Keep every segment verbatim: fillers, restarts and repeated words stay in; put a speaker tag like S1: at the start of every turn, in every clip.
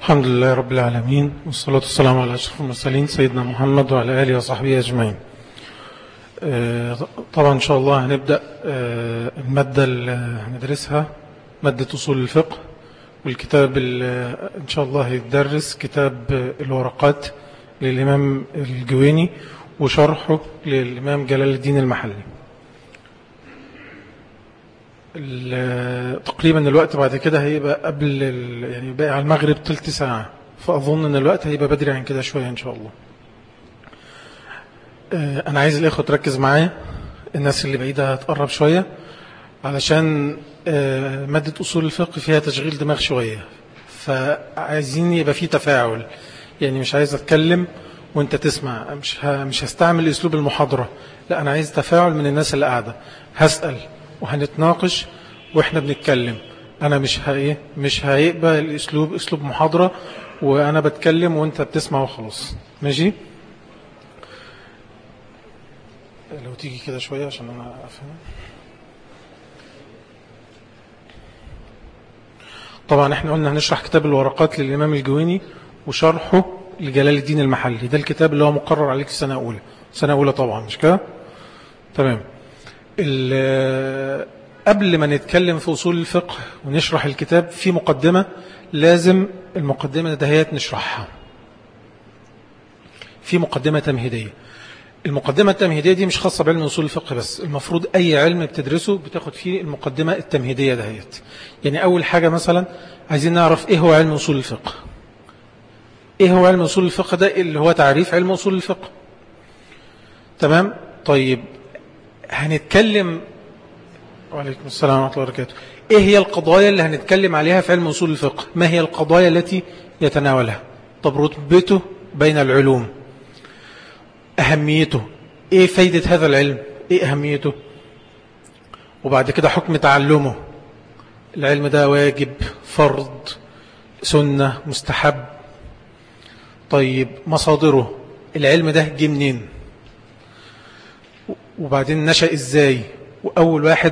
S1: الحمد لله رب العالمين، والصلاة والسلام على أشرف المرسلين سيدنا محمد وعلى آله وصحبه أجمعين. طبعا إن شاء الله هنبدأ المادة اللي هندرسها مادة أصول الفقه، والكتاب اللي إن شاء الله هيدرس كتاب الورقات للإمام الجويني وشرحه للإمام جلال الدين المحلي. تقريبا الوقت بعد كده هيبقى قبل يعني باقي على المغرب تلت ساعة، فأظن أن الوقت هيبقى بدري عن كده شوية إن شاء الله. أنا عايز الإخوة تركز معايا، الناس اللي بعيدة هتقرب شوية علشان مادة أصول الفقه فيها تشغيل دماغ شوية، فعايزين يبقى فيه تفاعل. يعني مش عايز أتكلم وانت تسمع، مش مش هستعمل أسلوب المحاضرة، لا أنا عايز تفاعل من الناس اللي قاعدة. هسأل وهنتناقش واحنا بنتكلم. انا مش هايه مش هيبقى الاسلوب اسلوب محاضرة وانا بتكلم وانت بتسمع وخلاص. ماشي؟ لو تيجي كده شوية عشان انا افهم. طبعا احنا قلنا هنشرح كتاب الورقات للامام الجويني وشرحه لجلال الدين المحلي. ده الكتاب اللي هو مقرر عليك السنة اولى سنة اولى طبعا، مش كده؟ تمام. قبل ما نتكلم في أصول الفقه ونشرح الكتاب في مقدمة، لازم المقدمة دهيت نشرحها. في مقدمة تمهيدية. المقدمة التمهيدية دي مش خاصة بعلم أصول الفقه بس، المفروض أي علم بتدرسه بتاخد فيه المقدمة التمهيدية دهيت. يعني أول حاجة مثلا عايزين نعرف إيه هو علم أصول الفقه. إيه هو علم أصول الفقه؟ ده اللي هو تعريف علم أصول الفقه. تمام؟ طيب هنتكلم. وعليكم السلام ورحمة الله وبركاته. ايه هي القضايا اللي هنتكلم عليها في علم أصول الفقه؟ ما هي القضايا التي يتناولها؟ طب رتبته بين العلوم، أهميته، ايه فايدة هذا العلم، ايه أهميته، وبعد كده حكم تعلمه. العلم ده واجب، فرض، سنة، مستحب. طيب مصادره، العلم ده جه منين، وبعدين نشأ ازاي، وأول واحد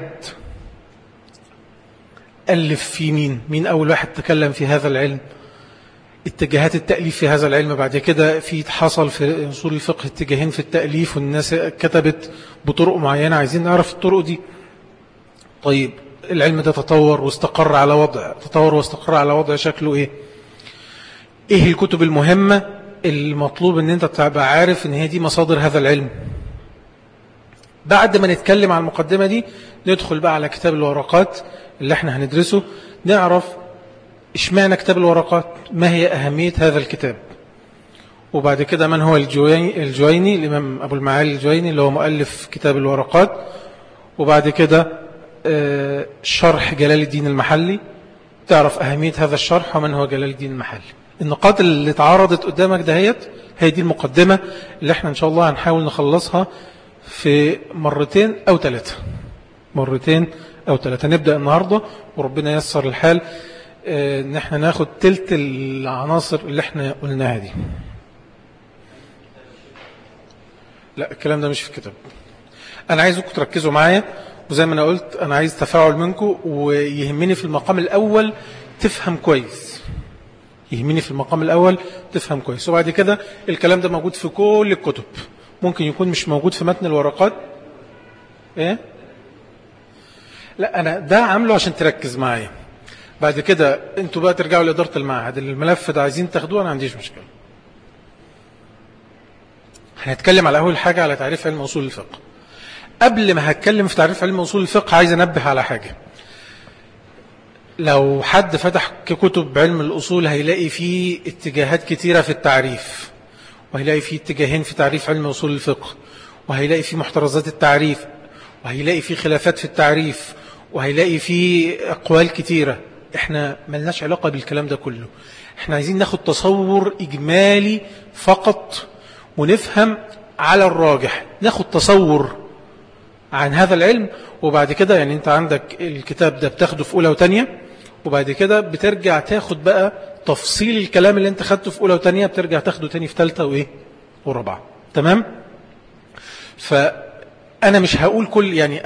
S1: ألف في مين مين أول واحد تكلم في هذا العلم، اتجاهات التأليف في هذا العلم. بعد كده في حصل في أصول الفقه اتجاهين في التأليف والناس كتبت بطرق معينة، عايزين نعرف الطرق دي. طيب العلم ده تطور واستقر على وضع تطور واستقر على وضع شكله ايه ايه الكتب المهمة المطلوب ان انت تبقى عارف ان هي دي مصادر هذا العلم. بعد ما نتكلم عن المقدمة دي ندخل بقى على كتاب الورقات اللي احنا هندرسه، نعرف اشمعنى كتاب الورقات، ما هي أهمية هذا الكتاب، وبعد كده من هو الجويني, الجويني الإمام أبو المعالي الجويني اللي هو مؤلف كتاب الورقات، وبعد كده شرح جلال الدين المحلي، تعرف أهمية هذا الشرح ومن هو جلال الدين المحلي. النقاط اللي اتعرضت قدامك دهيت هي دي المقدمة اللي احنا ان شاء الله هنحاول نخلصها في مرتين أو ثلاثة مرتين أو ثلاثة. نبدأ النهاردة وربنا ييسر الحال ان احنا ناخد تلت العناصر اللي احنا قلناها دي. لا الكلام ده مش في الكتاب. أنا عايزكم تركزوا معايا، وزي ما أنا قلت أنا عايز تفاعل منكم، ويهمني في المقام الأول تفهم كويس يهمني في المقام الأول تفهم كويس وبعد كده الكلام ده موجود في كل الكتب. ممكن يكون مش موجود في متن الورقات. ايه لا انا ده عامله عشان تركز معايا. بعد كده انتوا بقى ترجعوا لإدارة المعهد، الملف ده عايزين تاخدوه، انا ما عنديش مشكلة. هنتكلم على اول حاجة على تعريف علم اصول الفقه. قبل ما هتكلم في تعريف علم اصول الفقه عايز انبه على حاجة. لو حد فتح كتب علم الاصول هيلاقي فيه اتجاهات كتيرة في التعريف، وهيلاقي فيه اتجاهين في تعريف علم أصول الفقه، وهيلاقي فيه محترزات التعريف، وهيلاقي فيه خلافات في التعريف، وهيلاقي فيه أقوال كتيرة. احنا ملناش علاقة بالكلام ده كله. احنا عايزين ناخد تصور إجمالي فقط ونفهم على الراجح، ناخد تصور عن هذا العلم. وبعد كده يعني انت عندك الكتاب ده بتاخده في أولى وتانية، وبعد كده بترجع تاخد بقى تفصيل الكلام اللي انت خدته في أولى وتانية، بترجع تاخده تاني في ثالثة وإيه ورابعة. تمام؟ فأنا مش هقول كل يعني أنا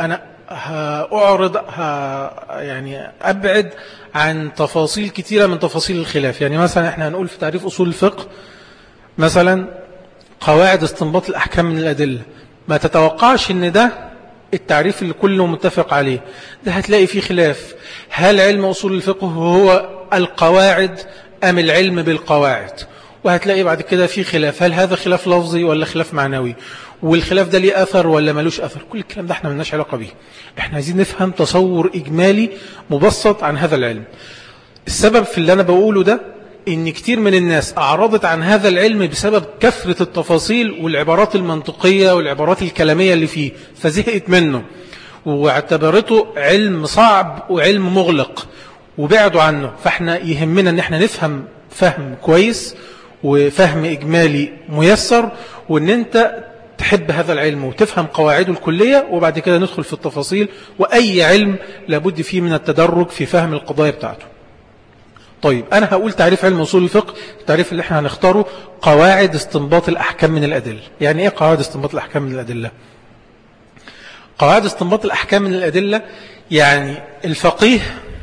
S1: هأعرض ه... يعني أبعد عن تفاصيل كتيرة من تفاصيل الخلاف. يعني مثلا احنا هنقول في تعريف أصول الفقه مثلا قواعد استنباط الأحكام من الأدلة، ما تتوقعش ان ده التعريف اللي كله متفق عليه، ده هتلاقي فيه خلاف. هل علم أصول الفقه هو القواعد أم العلم بالقواعد؟ وهتلاقي بعد كده فيه خلاف، هل هذا خلاف لفظي ولا خلاف معنوي؟ والخلاف ده ليه أثر ولا ملوش أثر؟ كل الكلام ده احنا ملناش علاقة به. احنا عايزين نفهم تصور إجمالي مبسط عن هذا العلم. السبب في اللي أنا بقوله ده إن كتير من الناس أعرضت عن هذا العلم بسبب كثرة التفاصيل والعبارات المنطقية والعبارات الكلامية اللي فيه، فزهقت منه واعتبرته علم صعب وعلم مغلق وبعدوا عنه. فاحنا يهمنا ان احنا نفهم فهم كويس وفهم إجمالي ميسر، وان انت تحب هذا العلم وتفهم قواعده الكلية، وبعد كده ندخل في التفاصيل. وأي علم لابد فيه من التدرج في فهم القضايا بتاعته. طيب أنا هقول تعريف علم أصول الفقه، التعريف اللي احنا هنختاره قواعد استنباط الأحكام من الأدلة. يعني إيه قواعد استنباط الأحكام من الأدلة؟ قواعد استنباط الأحكام من الأدلة يعني الفقيه،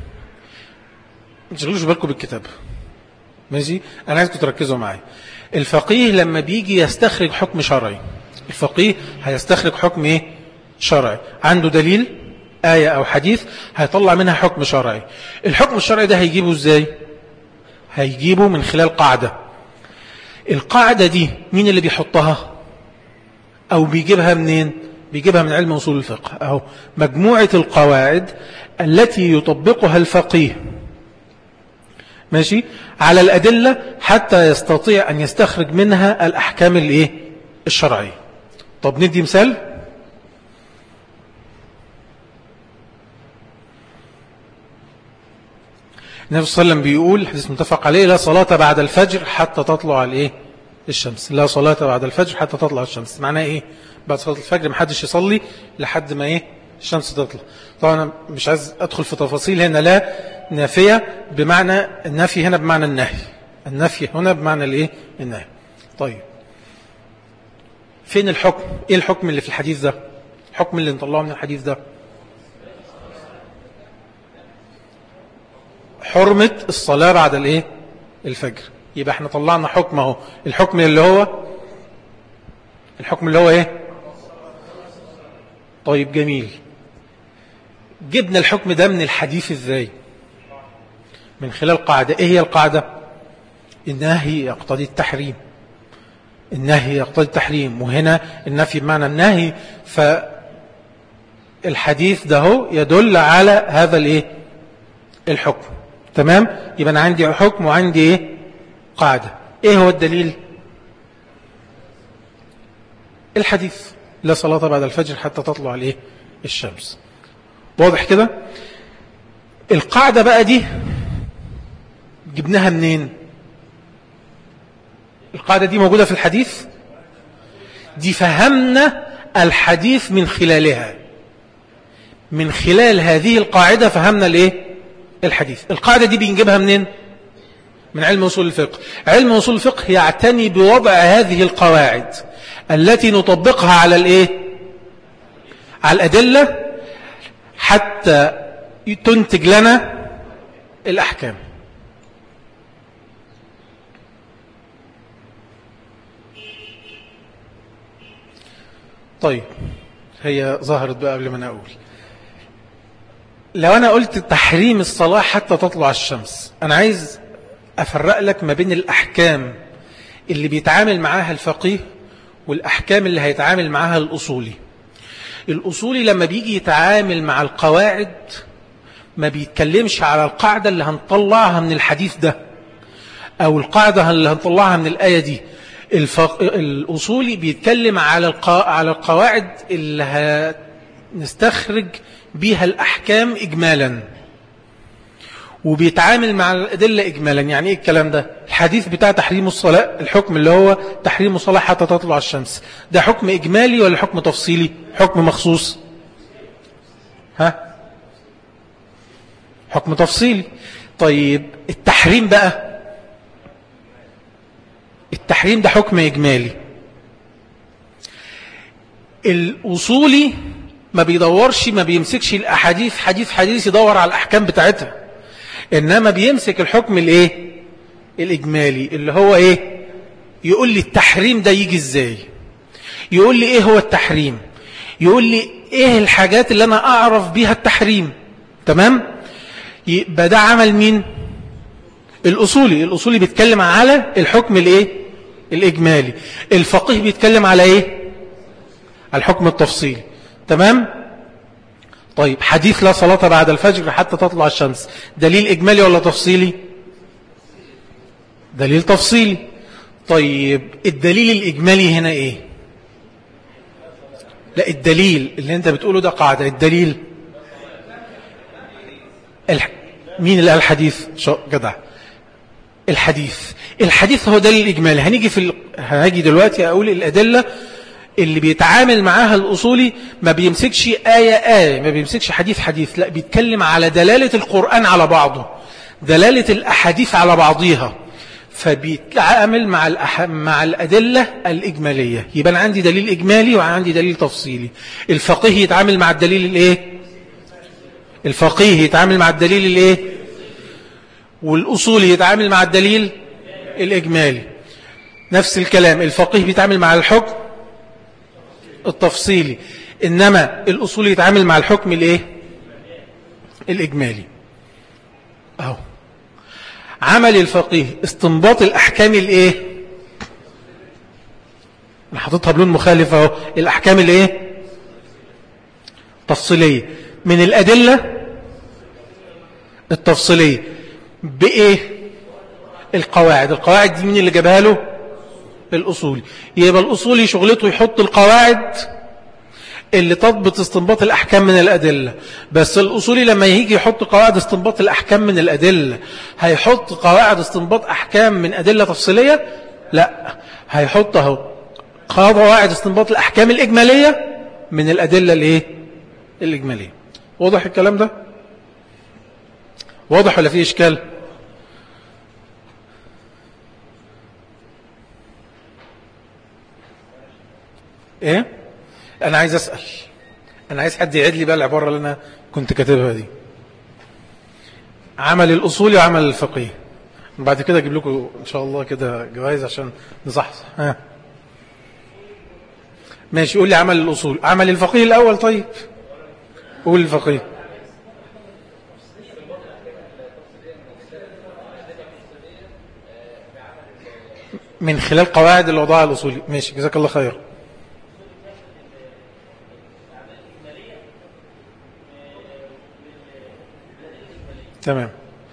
S1: ما تشغلوش بالكم بالكتاب ماشي، أنا عايزكم تركزوا معايا. الفقيه لما بيجي يستخرج حكم شرعي، الفقيه هيستخرج حكم إيه؟ شرعي، عنده دليل آية أو حديث هيطلع منها حكم شرعي. الحكم الشرعي ده هيجيبه إزاي؟ هيجيبه من خلال قاعدة. القاعدة دي مين اللي بيحطها أو بيجيبها منين؟ بيجيبها من علم أصول الفقه، أو مجموعة القواعد التي يطبقها الفقيه ماشي على الأدلة حتى يستطيع أن يستخرج منها الأحكام الإيه؟ الشرعية. طب ندي مثال. النبي صلى الله عليه وسلم بيقول حديث متفق عليه: لا صلاة بعد الفجر حتى تطلع الايه؟ الشمس. لا صلاة بعد الفجر حتى تطلع الشمس. معناه ايه؟ بعد صلاة الفجر محدش يصلي لحد ما ايه؟ الشمس تطلع. طبعا انا مش عايز ادخل في تفاصيل هنا، لا نافية بمعنى النفي هنا بمعنى النهي، النفي هنا بمعنى الايه؟ النهي. طيب فين الحكم؟ ايه الحكم اللي في الحديث ده؟ الحكم اللي نطلعه من الحديث ده حرمة الصلاة بعد الايه؟ الفجر. يبقى احنا طلعنا حكم اهو. الحكم اللي هو الحكم اللي هو ايه؟ طيب جميل. جبنا الحكم ده من الحديث ازاي؟ من خلال قاعدة. ايه هي القاعدة؟ النهي يقتضي التحريم، النهي يقتضي التحريم، وهنا النفي بمعنى النهي، فالحديث ده هو يدل على هذا الايه؟ الحكم. تمام؟ يبقى أنا عندي حكم وعندي إيه؟ قاعدة. إيه هو الدليل؟ الحديث: لا صلاة بعد الفجر حتى تطلع الإيه؟ الشمس. واضح كده؟ القاعدة بقى دي جبناها منين؟ القاعدة دي موجودة في الحديث، دي فهمنا الحديث من خلالها، من خلال هذه القاعدة فهمنا الإيه؟ الحديث. القاعدة دي بنجيبها منين؟ من علم أصول الفقه. علم أصول الفقه يعتني بوضع هذه القواعد التي نطبقها على الإيه؟ على الأدلة حتى تنتج لنا الأحكام. طيب هي ظهرت بقى قبل ما أنا أقول. لو أنا قلت تحريم الصلاة حتى تطلع الشمس، أنا عايز أفرق لك ما بين الأحكام اللي بيتعامل معاها الفقيه والأحكام اللي هيتعامل معاها الأصولي. الأصولي لما بيجي يتعامل مع القواعد ما بيتكلمش على القاعدة اللي هنطلعها من الحديث ده أو القاعدة اللي هنطلعها من الآية دي. الفق... الأصولي بيتكلم على القا... على القواعد اللي هنستخرج بيها الأحكام إجمالا، وبيتعامل مع الأدلة إجمالا. يعني إيه الكلام ده؟ الحديث بتاع تحريم الصلاة، الحكم اللي هو تحريم الصلاة حتى تطلع الشمس، ده حكم إجمالي ولا حكم تفصيلي؟ حكم مخصوص؟ ها؟ حكم تفصيلي. طيب التحريم بقى، التحريم ده حكم إجمالي. الأصولي ما بيدورش، ما بيمسكش الأحاديث حديث حديث يدور على الأحكام بتاعتها، إنما بيمسك الحكم الإيه؟ الإجمالي، اللي هو إيه؟ يقول لي التحريم ده يجي إزاي، يقول لي إيه هو التحريم، يقول لي إيه الحاجات اللي أنا أعرف بيها التحريم. تمام؟ يبقى ده عمل مين؟ الأصولي. الأصولي بيتكلم على الحكم الإيه؟ الإجمالي. الفقيه بيتكلم على إيه؟ الحكم التفصيلي. تمام؟ طيب حديث لا صلاة بعد الفجر حتى تطلع الشمس، دليل إجمالي ولا تفصيلي؟ دليل تفصيلي. طيب الدليل الإجمالي هنا إيه؟ لا، الدليل اللي أنت بتقوله ده قاعدة. الدليل الح... مين اللي قال الحديث؟ جدع. الحديث الحديث هو دليل إجمالي. هنيجي في ال... هاجي دلوقتي أقول الأدلة اللي بيتعامل معاها الأصولي، ما بيمسكش آية آية، ما بيمسكش حديث حديث، لا بيتكلم على دلالة القرآن على بعضه، دلالة الأحاديث على بعضها، فبيتعامل مع الأح... مع الأدلة الإجمالية. يبقى عندي دليل إجمالي وعندي دليل تفصيلي. الفقيه يتعامل مع الدليل الإيه؟ الفقيه يتعامل مع الدليل الإيه؟ والأصولي يتعامل مع الدليل الإجمالي. نفس الكلام، الفقيه بيتعامل مع الحكم التفصيلي، إنما الأصولي يتعامل مع الحكم الإيه؟ الإجمالي. أهو عمل الفقيه استنباط الأحكام الإيه؟ أنا حاططها بلون مخالف أهو، الأحكام الإيه؟ تفصيلية من الأدلة التفصيلية. بإيه؟ القواعد. القواعد دي مين اللي جابها له؟ الأصولي. يبقى الأصولي شغلته يحط القواعد اللي تضبط استنباط الأحكام من الأدلة. بس الأصولي لما يجي يحط قواعد استنباط الأحكام من الأدلة، هيحط قواعد استنباط أحكام من أدلة تفصيلية؟ لا، هيحطها قواعد استنباط الأحكام الإجمالية من الأدلة الإيه؟ الإجمالية. واضح الكلام ده؟ واضح ولا فيه إشكال؟ إيه؟ أنا عايز أسأل، أنا عايز حد يعيد لي بقى العبارة اللي أنا كنت كاتبها دي. عمل الأصولي وعمل الفقيه. بعد كده أجيب لكم إن شاء الله كده جوائز عشان نصحصح. ها ماشي، قول لي عمل الأصول. عمل الفقيه الأول. طيب قول الفقيه. من خلال قواعد اللي وضعها الأصولي. ماشي، جزاك الله خير. تمام.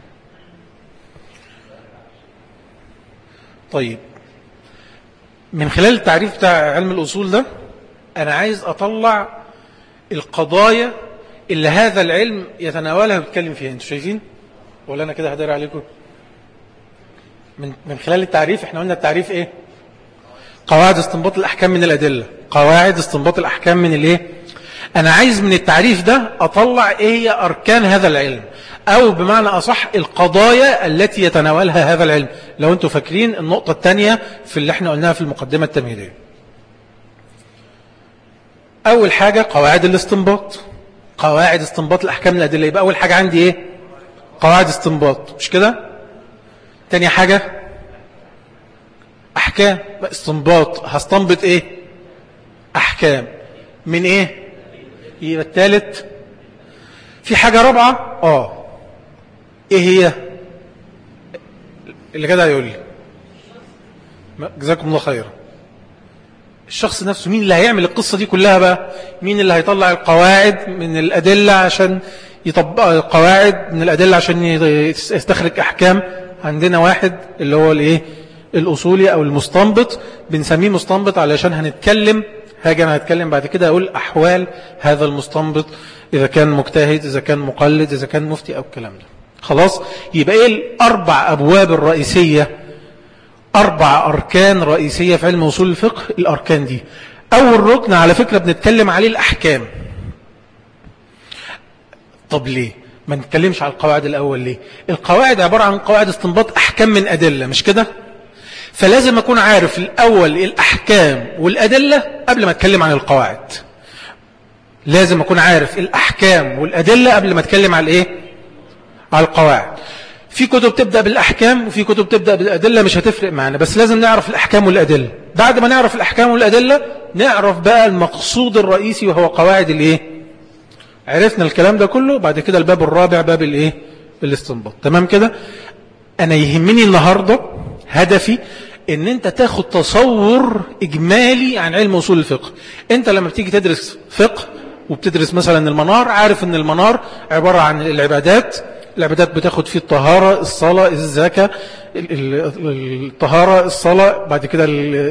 S1: طيب من خلال التعريف بتاع علم الأصول ده، أنا عايز أطلع القضايا اللي هذا العلم يتناولها ويتكلم فيها. أنتوا شايفين ولا أنا كده هداري عليكم؟ من من خلال التعريف، احنا قلنا التعريف ايه؟ قواعد استنباط الأحكام من الأدلة. قواعد استنباط الأحكام من الايه؟ أنا عايز من التعريف ده أطلع ايه هي أركان هذا العلم، أو بمعنى أصح القضايا التي يتناولها هذا العلم. لو أنتم فاكرين النقطة الثانية في اللي احنا قلناها في المقدمة التمهيدية، أول حاجة قواعد الاستنباط، قواعد استنباط الأحكام من الأدلة. يبقى أول حاجة عندي ايه؟ قواعد استنباط، مش كده؟ تاني حاجة أحكام. استنباط، هستنبط ايه؟ أحكام من ايه؟ يبقى الثالث في حاجة رابعة. اه ايه هي؟ اللي كده هيقول لي. جزاكم الله خيرا. الشخص نفسه، مين اللي هيعمل القصة دي كلها بقى؟ مين اللي هيطلع القواعد من الأدلة عشان يطبق القواعد من الأدلة عشان يستخرج أحكام؟ عندنا واحد اللي هو الايه؟ الأصولي أو المستنبط. بنسميه مستنبط علشان هنتكلم، هاجي أنا هتكلم بعد كده أقول أحوال هذا المستنبط، إذا كان مجتهد، إذا كان مقلد، إذا كان مفتي أو الكلام ده. خلاص؟ يبقى إيه الأربع أبواب الرئيسية، أربع أركان رئيسية في علم أصول الفقه؟ الأركان دي أول ركن على فكرة بنتكلم عليه الأحكام. طب ليه ما نتكلمش على القواعد الأول؟ ليه؟ القواعد عبارة عن قواعد استنباط أحكام من أدلة، مش كده؟ فلازم أكون عارف الأول الأحكام والأدلة قبل ما أتكلم عن القواعد. لازم أكون عارف الأحكام والأدلة قبل ما أتكلم على الإيه؟ على القواعد. في كتب تبدأ بالأحكام وفي كتب تبدأ بالأدلة، مش هتفرق معنا، بس لازم نعرف الأحكام والأدلة. بعد ما نعرف الأحكام والأدلة نعرف بقى المقصود الرئيسي وهو قواعد الإيه؟ عرفنا الكلام ده كله. بعد كده الباب الرابع باب الإيه؟ الاستنباط. تمام كده؟ أنا يهمني النهاردة هدفي ان انت تاخد تصور اجمالي عن علم اصول الفقه. انت لما بتيجي تدرس فقه وبتدرس مثلا المنار، عارف ان المنار عبارة عن العبادات. العبادات بتاخد فيه الطهارة، الصلاة، الزكاة، الطهارة، الصلاة، بعد كده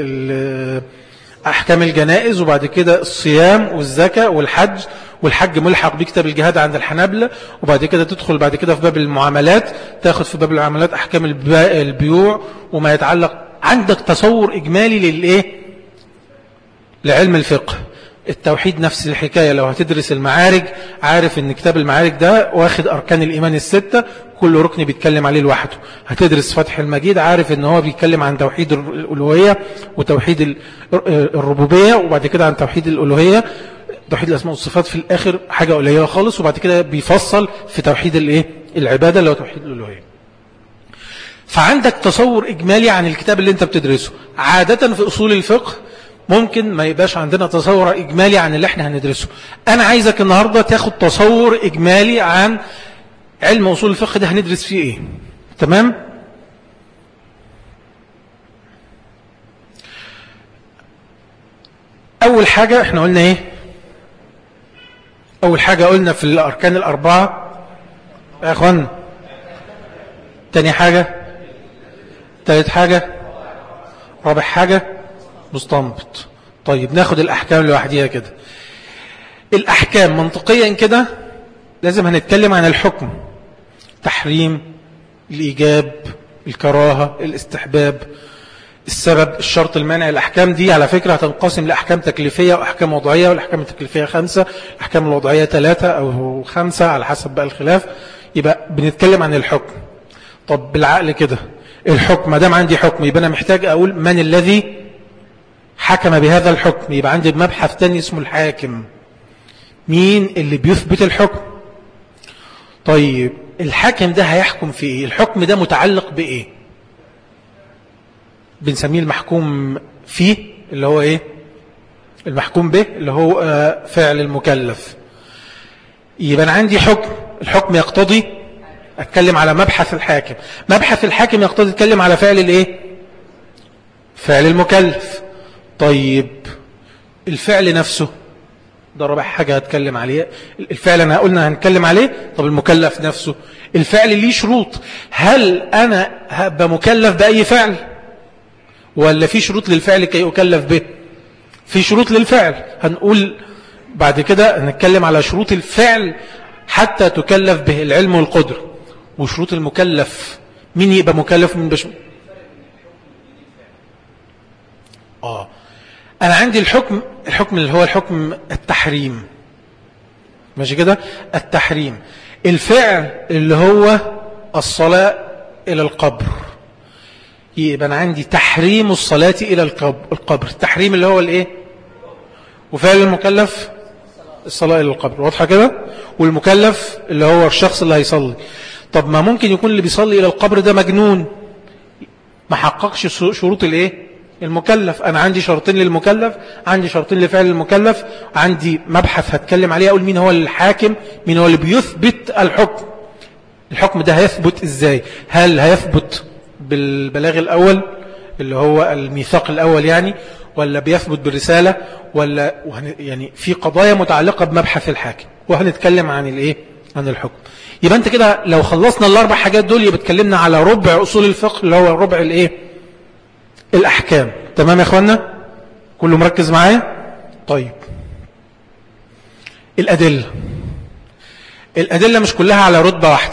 S1: أحكام الجنائز، وبعد كده الصيام والزكاة والحج. والحج ملحق بكتاب الجهاد عند الحنابلة. وبعد كده تدخل بعد كده في باب المعاملات، تاخد في باب المعاملات أحكام البيوع وما يتعلق. عندك تصور إجمالي للإيه؟ لعلم الفقه. التوحيد نفس الحكاية. لو هتدرس المعارج، عارف ان كتاب المعارج ده واخد أركان الإيمان الستة، كل ركن بيتكلم عليه لوحده. هتدرس فتح المجيد، عارف ان هو بيتكلم عن توحيد الألوهية وتوحيد الربوبية، وبعد كده عن توحيد الألوهية، توحيد الأسماء والصفات في الآخر حاجة قليلة خالص، وبعد كده بيفصل في توحيد الإيه؟ العبادة اللي هو توحيد الألوهية. فعندك تصور إجمالي عن الكتاب اللي انت بتدرسه. عادة في أصول الفقه ممكن ما يبقاش عندنا تصور إجمالي عن اللي احنا هندرسه. أنا عايزك النهاردة تاخد تصور إجمالي عن علم أصول الفقه ده هندرس فيه إيه. تمام؟ أول حاجة احنا قلنا إيه؟ أول حاجة قلنا في الأركان الأربعة يا أخوان. تاني حاجة، تالت حاجة، رابع حاجة، مستنبط. طيب ناخد الأحكام لوحديها كده. الأحكام منطقيا كده لازم هنتكلم عن الحكم: تحريم، الإيجاب، الكراهة، الاستحباب، السبب، الشرط، المانع. الأحكام دي على فكرة هتنقسم لأحكام تكليفية وأحكام وضعية، والأحكام التكليفية خمسة، الأحكام الوضعية ثلاثة أو خمسة على حسب بقى الخلاف. يبقى بنتكلم عن الحكم. طب بالعقل كده، الحكم ما دام عندي حكم يبقى أنا محتاج أقول من الذي حكم بهذا الحكم. يبقى عندي مبحث تاني اسمه الحاكم. مين اللي بيثبت الحكم؟ طيب الحاكم ده هيحكم في ايه؟ الحكم ده متعلق بايه؟ بنسميه المحكوم فيه، اللي هو ايه؟ المحكوم به اللي هو فعل المكلف. يبقى أنا عندي حكم، الحكم يقتضي اتكلم على مبحث الحاكم، مبحث الحاكم يقتضي اتكلم على فعل الايه؟ فعل المكلف. طيب الفعل نفسه ده رابع حاجة هتكلم عليه. الفعل أنا قلنا هنتكلم عليه. طب المكلف نفسه، الفعل ليه شروط. هل أنا هبقى مكلف بأي فعل ولا في شروط للفعل كي أكلف به؟ في شروط للفعل. هنقول بعد كده هنتكلم على شروط الفعل حتى تكلف به، العلم والقدر. وشروط المكلف، مين يبقى مكلف من بش... آه أنا عندي الحكم، الحكم اللي هو الحكم التحريم، ماشي كده؟ التحريم. الفعل اللي هو الصلاة إلى القبر، يبقى أنا عندي تحريم الصلاة إلى القبر. التحريم اللي هو الإيه؟ وفعل المكلف الصلاة إلى القبر، واضحة كده؟ والمكلف اللي هو الشخص اللي هيصلي. طب ما ممكن يكون اللي بيصلي إلى القبر ده مجنون ما حققش شروط الإيه؟ المكلف. أنا عندي شرطين للمكلف، عندي شرطين لفعل المكلف، عندي مبحث هتكلم عليه أقول مين هو الحاكم، مين هو اللي بيثبت الحكم. الحكم ده هيثبت إزاي؟ هل هيثبت بالبلاغ الأول اللي هو الميثاق الأول يعني، ولا بيثبت بالرسالة، ولا يعني في قضايا متعلقة بمبحث الحاكم، وهنتكلم عن الإيه؟ عن الحكم. يبقى أنت كده لو خلصنا الأربع حاجات دول يبقى اتكلمنا على ربع أصول الفقه اللي هو ربع الإيه؟ الأحكام. تمام يا أخوانا؟ كله مركز معايا؟ طيب الأدلة، الأدلة مش كلها على رتبة واحدة.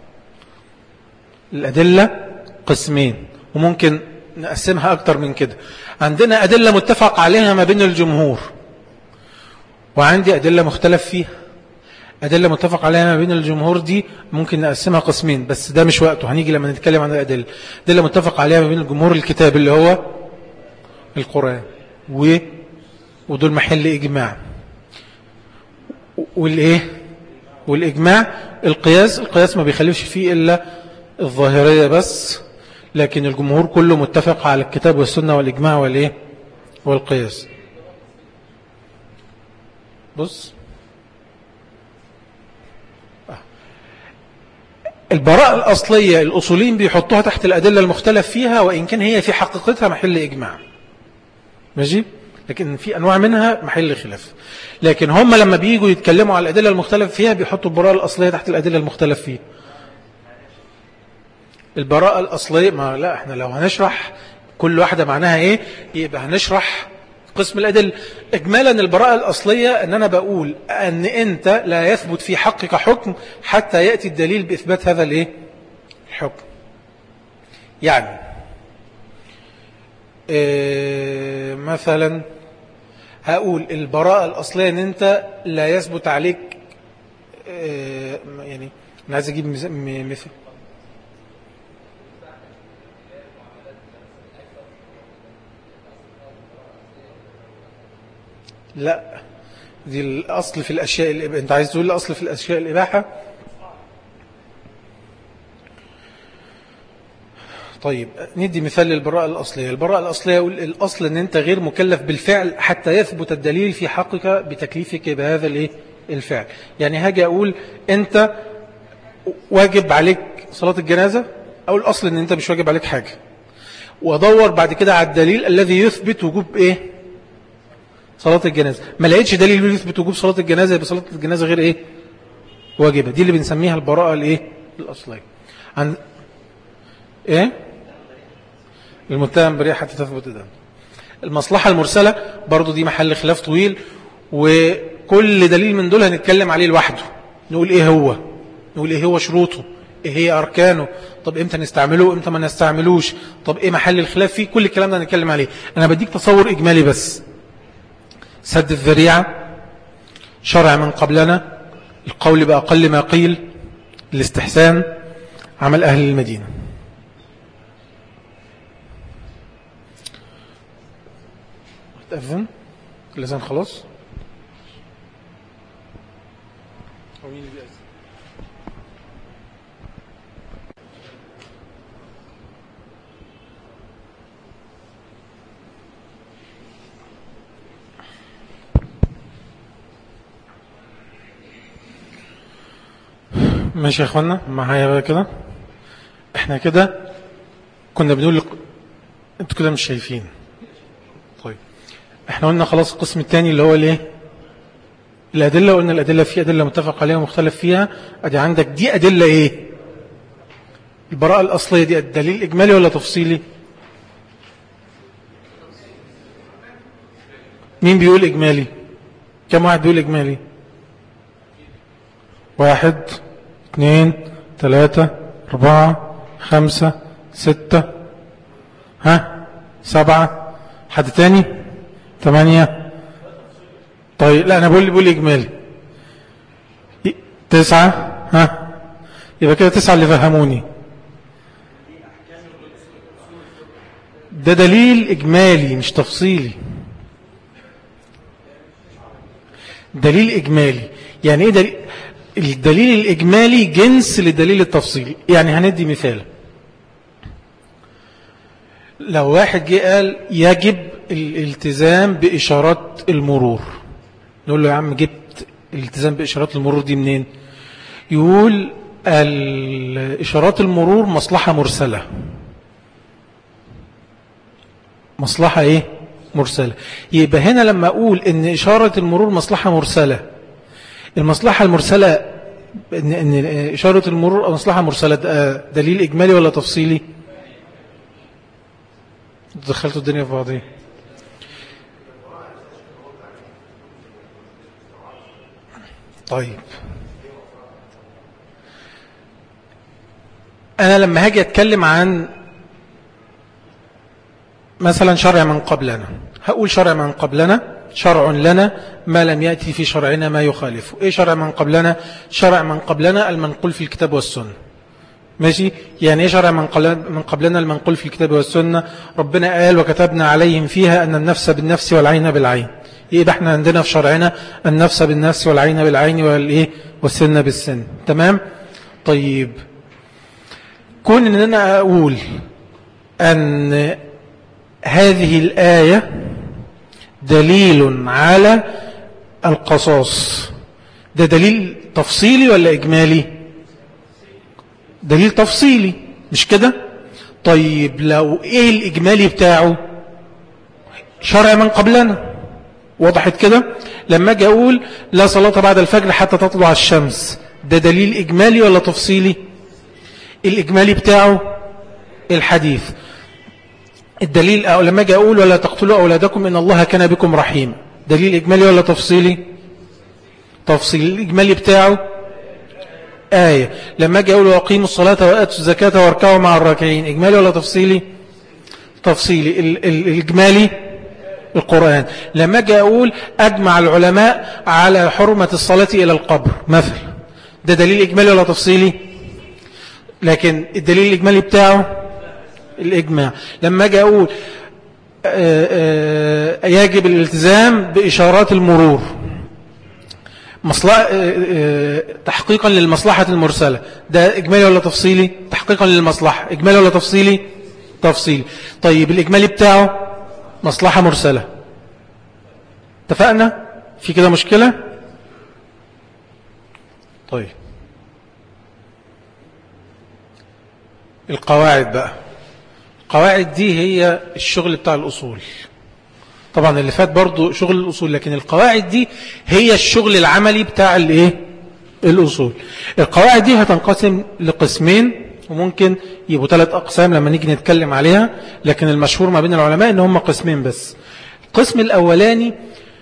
S1: الأدلة قسمين وممكن نقسمها أكتر من كده. عندنا أدلة متفق عليها ما بين الجمهور، وعندي أدلة مختلف فيها. أدلة متفق عليها ما بين الجمهور دي ممكن نقسمها قسمين، بس ده مش وقته، هنيجي لما نتكلم عن الأدلة. أدلة متفق عليها ما بين الجمهور الكتاب اللي هو القرآن و... ودول محل إجماع. والإيه والإجماع. القياس القياس ما بيخليش فيه إلا الظاهرية بس، لكن الجمهور كله متفق على الكتاب والسنة والإجماع والإيه والقياس. بص، البراءة الأصلية الأصولين بيحطوها تحت الأدلة المختلف فيها، وإن كان هي في حقيقتها محل إجماع، ماشي، لكن في أنواع منها محل خلاف. لكن هم لما بييجوا يتكلموا على الأدلة المختلف فيها بيحطوا البراءة الأصلية تحت الأدلة المختلف فيها. البراءة الأصلية، ما لا احنا لو هنشرح كل واحدة معناها ايه يبقى هنشرح قسم الأدلة. إجمالا البراءة الأصلية أن أنا بقول أن أنت لا يثبت في حقك حكم حتى يأتي الدليل بإثبات هذا الايه الحكم. يعني إيه مثلا هقول البراءة الأصلية أن أنت لا يثبت عليك إيه، يعني أنا عايز أجيب مثل. لا، دي الأصل في الأشياء الإباحة. أنت عايز تقول الأصل في الأشياء الإباحة؟ طيب ندي مثال للبراءة الأصلية. البراءة الأصلية يقول الأصل أن أنت غير مكلف بالفعل حتى يثبت الدليل في حقك بتكليفك بهذا الإيه الفعل. يعني هاجي أقول أنت واجب عليك صلاة الجنازة، أو الأصل أن أنت مش واجب عليك حاجة، وأدور بعد كده على الدليل الذي يثبت وجوب إيه صلاة الجنازة. ما لقيتش دليل يثبت وجوب صلاة الجنازة، يبقى صلاة الجنازة غير ايه واجبة. دي اللي بنسميها البراءة الايه الأصلية. عن ايه المتهم بريء حتى تثبت الدم. المصلحة المرسلة برضو دي محل خلاف طويل، وكل دليل من دول هنتكلم عليه لوحده. نقول ايه هو نقول ايه هو شروطه، ايه هي اركانه، طب امتى نستعمله امتى ما نستعملوش، طب ايه محل الخلاف فيه. كل الكلام ده هنتكلم عليه. انا بديك تصور اجمالي بس. سد الذريعة، شرع من قبلنا، القول بأقل ما قيل، الاستحسان، عمل أهل المدينة. تأذن الأذان خلاص. ماشي يا اخوانا معايا بقى كده. احنا كده كنا بنقول لك انتوا كده مش شايفين. طيب احنا قلنا خلاص القسم الثاني اللي هو الايه الادله. قلنا الادله في ادله متفق عليها ومختلف فيها. ادي عندك دي ادله ايه البراءه الاصليه. دي الدليل اجمالي ولا تفصيلي؟ مين بيقول اجمالي؟ كم واحد بيقول اجمالي؟ واحد اثنين ثلاثة أربعة خمسة ستة ها سبعة. حد تاني؟ ثمانية. طيب لا أنا بقول بقول إجمالي تسعة. ها يبقى كده تسعة اللي فهموني. ده دليل إجمالي مش تفصيلي. دليل إجمالي يعني إيه دليل؟ الدليل الإجمالي جنس للدليل التفصيلي. يعني هندي مثال. لو واحد جه قال يجب الالتزام بإشارات المرور، نقول له يا عم جبت الالتزام بإشارات المرور دي منين؟ يقول إشارات المرور مصلحة مرسلة. مصلحة إيه؟ مرسلة. يبقى هنا لما أقول إن إشارة المرور مصلحة مرسلة، المصلحة المرسلة إن, إن إشارة المرور مصلحة مرسلة دليل إجمالي ولا تفصيلي؟ دخلتوا الدنيا في بعضها. طيب أنا لما هاجي أتكلم عن مثلا شرع من قبلنا، هقول شرع من قبلنا شرع لنا ما لم يأتي في شرعنا ما يخالفه. إيه شرع من قبلنا؟ شرع من قبلنا المنقول في الكتاب والسنة. ماشي. يعني إيه شرع من قبلنا المنقول في الكتاب والسنة؟ ربنا قال وكتبنا عليهم فيها أن النفس بالنفس والعين بالعين. يبقى احنا عندنا في شرعنا النفس بالنفس والعين بالعين والإيه والسن بالسن. تمام. طيب كون ان انا اقول ان هذه الآية دليل على القصاص، ده دليل تفصيلي ولا إجمالي؟ دليل تفصيلي مش كده؟ طيب لو ايه الإجمالي بتاعه؟ شرع من قبلنا. وضحت كده؟ لما اجي اقول لا صلاة بعد الفجر حتى تطلع الشمس، ده دليل إجمالي ولا تفصيلي؟ الإجمالي بتاعه الحديث. الدليل أو لما اجي اقول ولا تقتلوا أولادكم إن الله كان بكم رحيم، دليل إجمالي ولا تفصيلي؟ تفصيل. الإجمالي بتاعه آية. لما اجي اقول واقيموا الصلاة وآتوا الزكاة واركعوا مع الراكعين، إجمالي ولا تفصيلي؟ تفصيلي. ال ال الإجمالي القرآن. لما اجي اقول أجمع العلماء على حرمة الصلاة إلى القبر مثلا، ده دليل إجمالي ولا تفصيلي؟ لكن الدليل الإجمالي بتاعه الإجماع. لما اجي اقول آآ آآ يجب الالتزام بإشارات المرور مصلحة تحقيقا للمصلحة المرسلة، ده إجمالي ولا تفصيلي؟ تحقيقا للمصلحة. إجمالي ولا تفصيلي؟ تفصيلي. طيب الإجمالي بتاعه مصلحة مرسلة. اتفقنا؟ في كده مشكلة؟ طيب القواعد بقى، القواعد دي هي الشغل بتاع الأصول. طبعا اللي فات برضو شغل الأصول، لكن القواعد دي هي الشغل العملي بتاع الايه الأصول. القواعد دي هتنقسم لقسمين، وممكن يبقوا ثلاث أقسام لما نيجي نتكلم عليها، لكن المشهور ما بين العلماء ان هم قسمين بس. القسم الأولاني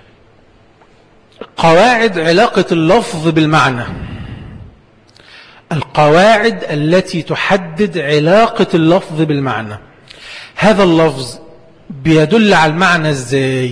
S1: قواعد علاقة اللفظ بالمعنى، القواعد التي تحدد علاقة اللفظ بالمعنى. هذا اللفظ بيدل على المعنى ازاي؟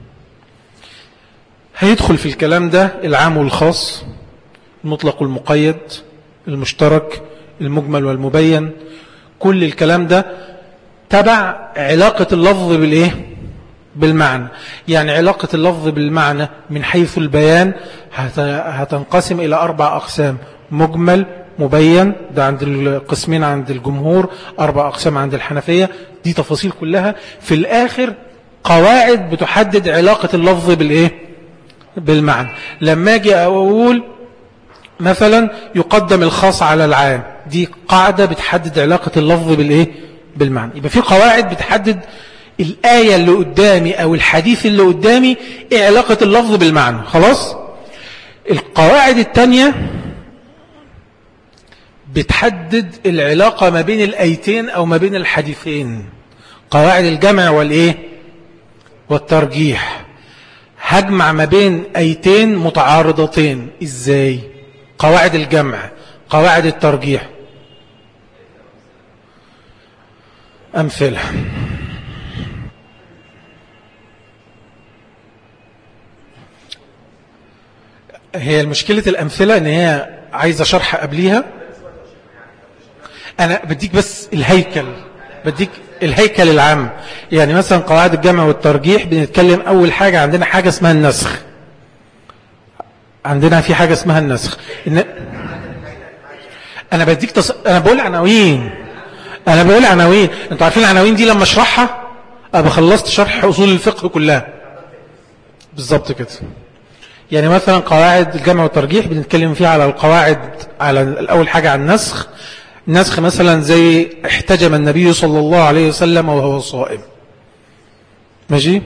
S1: هيدخل في الكلام ده العام والخاص، المطلق والمقيد، المشترك، المجمل والمبين. كل الكلام ده تبع علاقة اللفظ بالايه بالمعنى. يعني علاقة اللفظ بالمعنى من حيث البيان هتنقسم إلى أربع أقسام: مجمل، مبين، ده عند القسمين عند الجمهور، أربع أقسام عند الحنفية. دي تفاصيل كلها. في الآخر قواعد بتحدد علاقة اللفظ بالإيه بالمعنى. لما أجي أقول مثلا يقدم الخاص على العام، دي قاعدة بتحدد علاقة اللفظ بالإيه بالمعنى. يبقى في قواعد بتحدد الآية اللي قدامي أو الحديث اللي قدامي إيه علاقة اللفظ بالمعنى. خلاص. القواعد التانية بتحدد العلاقة ما بين الآيتين أو ما بين الحديثين، قواعد الجمع والإيه والترجيح. هجمع ما بين آيتين متعارضتين إزاي؟ قواعد الجمع، قواعد الترجيح. أمثلة: هي المشكلة الأمثلة إن هي عايزة شرح قبليها. أنا بديك بس الهيكل، بديك الهيكل العام. يعني مثلا قواعد الجمع والترجيح بنتكلم أول حاجة عندنا حاجة اسمها النسخ. عندنا في حاجة اسمها النسخ. إن أنا بديك تص... أنا بقول عناوين أنا بقول عناوين أنتوا عارفين العناوين دي لما أشرحها أبقى خلصت شرح أصول الفقه كلها بالضبط كده. يعني مثلا قواعد الجمع والترجيح بنتكلم فيها على القواعد، على الأول حاجة عن النسخ. النسخ مثلا زي احتجم النبي صلى الله عليه وسلم وهو صائم. ماشي.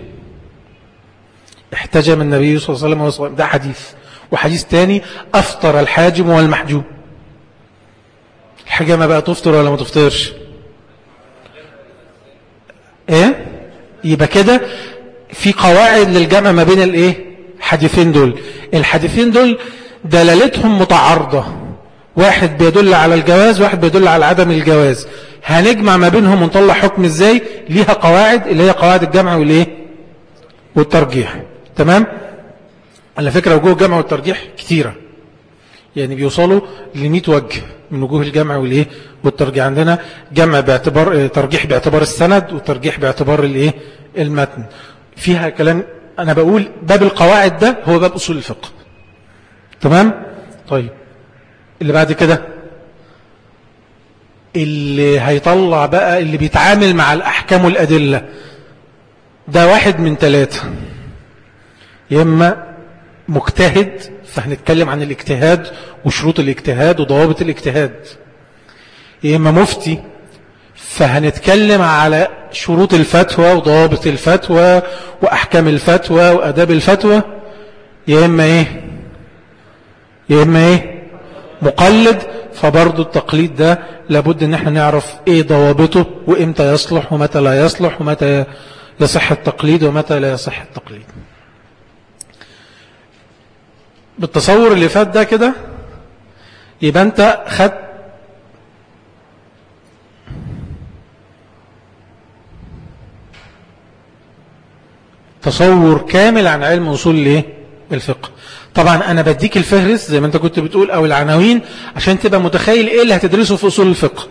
S1: احتجم النبي صلى الله عليه وسلم وهو صائم، ده حديث. وحديث تاني أفطر الحاجم والمحجوم. الحجامة بقى تفطر ولا ما تفطرش؟ ايه؟ يبقى كده في قواعد للجمع ما بين الايه حديثين دول. الحديثين دول دلالتهم متعارضة، واحد بيدل على الجواز واحد بيدل على عدم الجواز. هنجمع ما بينهم ونطلع حكم ازاي؟ ليها قواعد اللي هي قواعد الجمع والايه والترجيح. تمام. على فكرة وجوه الجمع والترجيح كثيرة، يعني بيوصلوا لمئة وجه من وجوه الجمع والايه والترجيح. عندنا جمع باعتبار ترجيح باعتبار السند، وترجيح باعتبار الايه المتن. فيها كلام أنا بقول باب القواعد ده هو باب أصول الفقه. تمام؟ طيب اللي بعد كده اللي هيطلع بقى اللي بيتعامل مع الأحكام والأدلة ده واحد من ثلاثة. يا إما مجتهد فهنتكلم عن الاجتهاد وشروط الاجتهاد وضوابط الاجتهاد. يا إما مفتي فهنتكلم على شروط الفتوى وضوابط الفتوى وأحكام الفتوى وأداب الفتوى. يا إما إيه يا إما إيه مقلد، فبرضو التقليد ده لابد ان احنا نعرف ايه ضوابطه وامتى يصلح ومتى لا يصلح ومتى يصح التقليد ومتى لا يصح التقليد. بالتصور اللي فات ده كده يبقى انت خدت تصور كامل عن علم اصول الايه الفقه. طبعا انا بديك الفهرس زي ما انت كنت بتقول او العناوين عشان تبقى متخيل ايه اللي هتدرسه في اصول الفقه.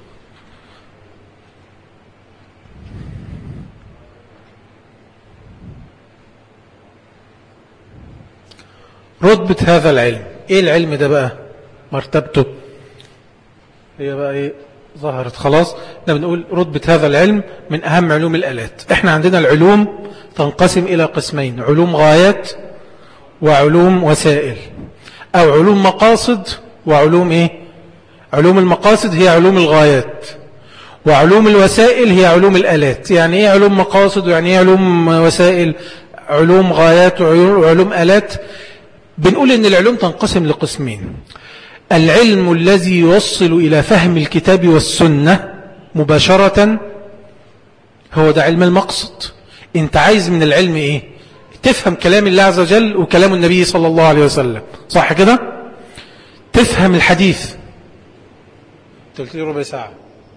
S1: رتبة هذا العلم ايه؟ العلم ده بقى مرتبته هي بقى ايه؟ ظهرت خلاص. احنا بنقول رتبة هذا العلم من اهم علوم الالات. احنا عندنا العلوم تنقسم الى قسمين: علوم غايات وعلوم وسائل، او علوم مقاصد وعلوم ايه؟ علوم المقاصد هي علوم الغايات، وعلوم الوسائل هي علوم الالات. يعني ايه علوم مقاصد ويعني ايه علوم وسائل؟ علوم غايات وعلوم الات. بنقول ان العلوم تنقسم لقسمين: العلم الذي يوصل الى فهم الكتاب والسنة مباشرة، هو ده علم المقصد. انت عايز من العلم ايه؟ تفهم كلام الله عز وجل وكلام النبي صلى الله عليه وسلم، صح كده؟ تفهم الحديث. قلت لي ربع ساعة،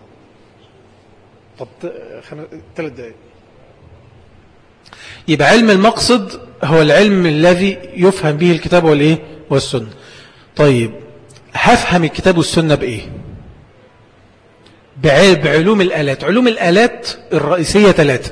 S1: طب خم... ثلاث دقائق. يبقى علم المقصد هو العلم الذي يفهم به الكتاب والإيه والسنة. طيب هفهم الكتاب والسنة بإيه؟ بعلوم الآلات. علوم الآلات الرئيسية ثلاثة.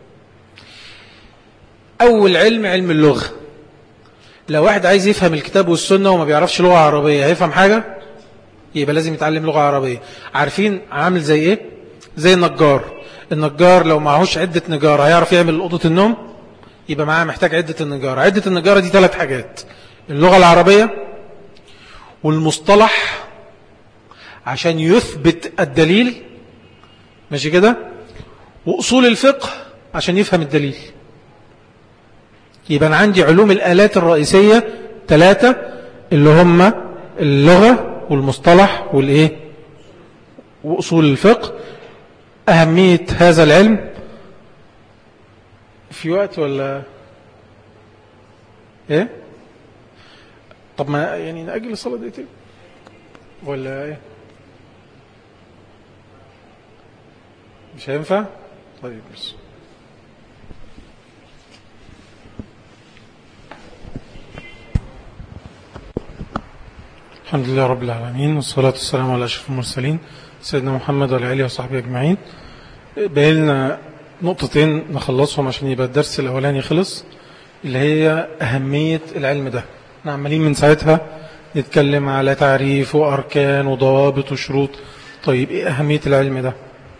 S1: أول علم علم اللغة. لو واحد عايز يفهم الكتاب والسنة وما بيعرفش لغة عربية هيفهم حاجة؟ يبقى لازم يتعلم لغة عربية. عارفين عامل زي إيه؟ زي النجار. النجار لو معهوش عدة نجارة هيعرف يعمل أوضة النوم؟ يبقى معاه محتاج عدة النجارة. عدة النجارة دي ثلاث حاجات: اللغة العربية، والمصطلح عشان يثبت الدليل، ماشي كده، وأصول الفقه عشان يفهم الدليل. يبقى أنا عندي علوم الآلات الرئيسية ثلاثة اللي هم اللغة والمصطلح والإيه وأصول الفقه. أهمية هذا العلم في وقت ولا إيه؟ طب ما يعني نأجل الصلاة دقيقتين ولا إيه؟ مش هينفع؟ طيب بس الحمد لله رب العالمين، والصلاة والسلام على أشرف المرسلين سيدنا محمد وعلى آله وصحبه أجمعين. بقينا نقطتين نخلصهم عشان يبقى الدرس الأولاني خلص، اللي هي أهمية العلم ده. احنا عمالين من ساعتها نتكلم على تعريف وأركان وضوابط وشروط. طيب إيه أهمية العلم ده؟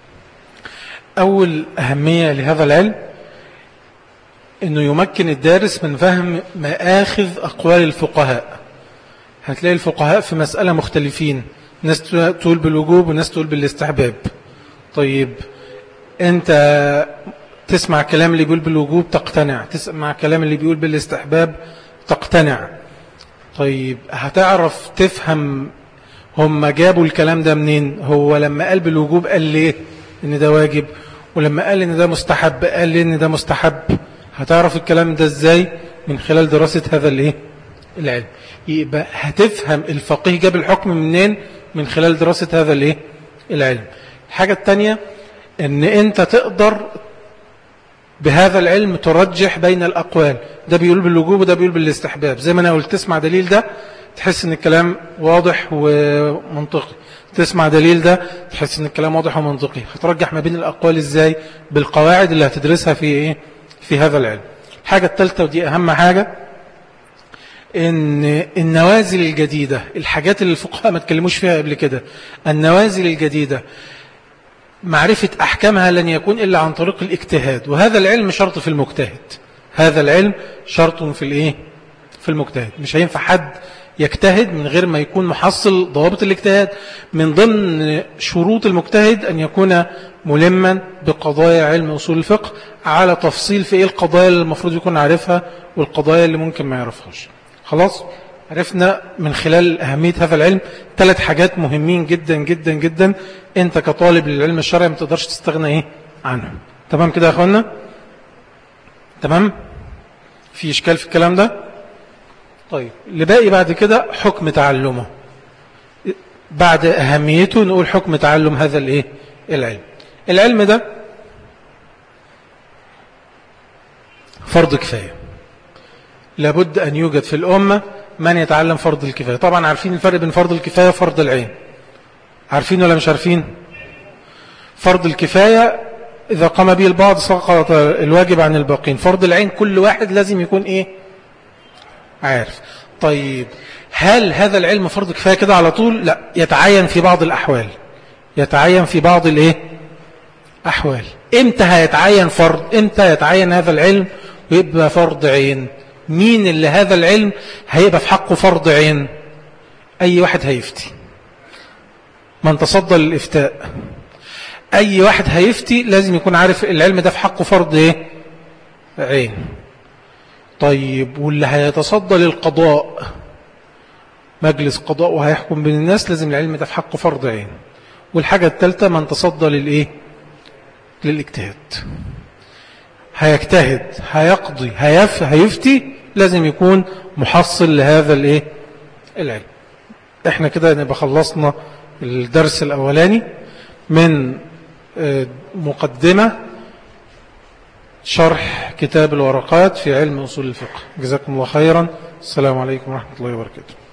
S1: أول أهمية لهذا العلم إنه يمكن الدارس من فهم مآخذ أقوال الفقهاء. هتلاقي الفقهاء في مسألة مختلفين، ناس تقول بالوجوب وناس تقول بالاستحباب. طيب أنت تسمع كلام اللي بيقول بالوجوب تقتنع، تسمع كلام اللي بيقول بالاستحباب تقتنع. طيب هتعرف تفهم هم جابوا الكلام ده منين؟ هو لما قال بالوجوب قال ليه ان ده واجب، ولما قال ان ده مستحب قال ليه ان ده مستحب. هتعرف الكلام ده ازاي؟ من خلال دراسة هذا الايه العلم. يبقى هتفهم الفقيه جاب الحكم منين؟ من خلال دراسة هذا الايه العلم. الحاجة التانية ان انت تقدر بهذا العلم ترجح بين الأقوال، ده بيقول بالوجوب وده بيقول بالاستحباب. زي ما أنا قلت، تسمع دليل ده تحس ان الكلام واضح ومنطقي، تسمع دليل ده تحس ان الكلام واضح ومنطقي. هترجح ما بين الأقوال ازاي؟ بالقواعد اللي هتدرسها في ايه في هذا العلم. الحاجة الثالثة ودي أهم حاجة، إن النوازل الجديدة، الحاجات اللي الفقهاء ما تكلموش فيها قبل كده، النوازل الجديدة معرفة أحكامها لن يكون إلا عن طريق الاجتهاد، وهذا العلم شرط في المجتهد. هذا العلم شرط في الإيه؟ في المجتهد. مش هينفع حد يجتهد من غير ما يكون محصل ضوابط الاجتهاد. من ضمن شروط المجتهد أن يكون ملما بقضايا علم أصول الفقه على تفصيل في إيه القضايا اللي المفروض يكون عارفها والقضايا اللي ممكن ما يعرفهاش. خلاص عرفنا من خلال أهمية هذا العلم ثلاث حاجات مهمين جدا جدا جدا أنت كطالب للعلم الشرعي ما تقدرش تستغنى إيه عنهم. تمام كده يا أخوانا؟ تمام؟ في إشكال في الكلام ده؟ طيب اللي باقي بعد كده حكم تعلمه. بعد أهميته نقول حكم تعلم هذا الإيه؟ العلم. العلم ده فرض كفاية، لابد أن يوجد في الأمة من يتعلم فرض الكفاية. طبعا عارفين الفرق بين فرض الكفاية وفرض العين، عارفين ولا مش عارفين؟ فرض الكفاية إذا قام به البعض سقط الواجب عن الباقين. فرض العين كل واحد لازم يكون إيه؟ عارف. طيب هل هذا العلم فرض كفاية كده على طول؟ لا، يتعين في بعض الأحوال، يتعين في بعض الإيه؟ أحوال. إمتى هيتعين فرض؟ إمتى يتعين هذا العلم ويبقى فرض عين؟ مين اللي هذا العلم هيبقى في حقه فرض عين؟ أي واحد هيفتي، من تصدى للإفتاء، أي واحد هيفتي لازم يكون عارف العلم ده في حقه فرض إيه؟ عين. طيب واللي هيتصدى للقضاء، مجلس قضاء وهيحكم بين الناس، لازم العلم ده في حقه فرض عين. والحاجة الثالثة من تصدى للإيه؟ للاجتهاد، هيجتهد، هيقضي، هيف هيفتي، لازم يكون محصل لهذا الإيه؟ العلم. احنا كده نبقى خلصنا الدرس الأولاني من مقدمة شرح كتاب الورقات في علم أصول الفقه. جزاكم الله خيرا. السلام عليكم ورحمة الله وبركاته.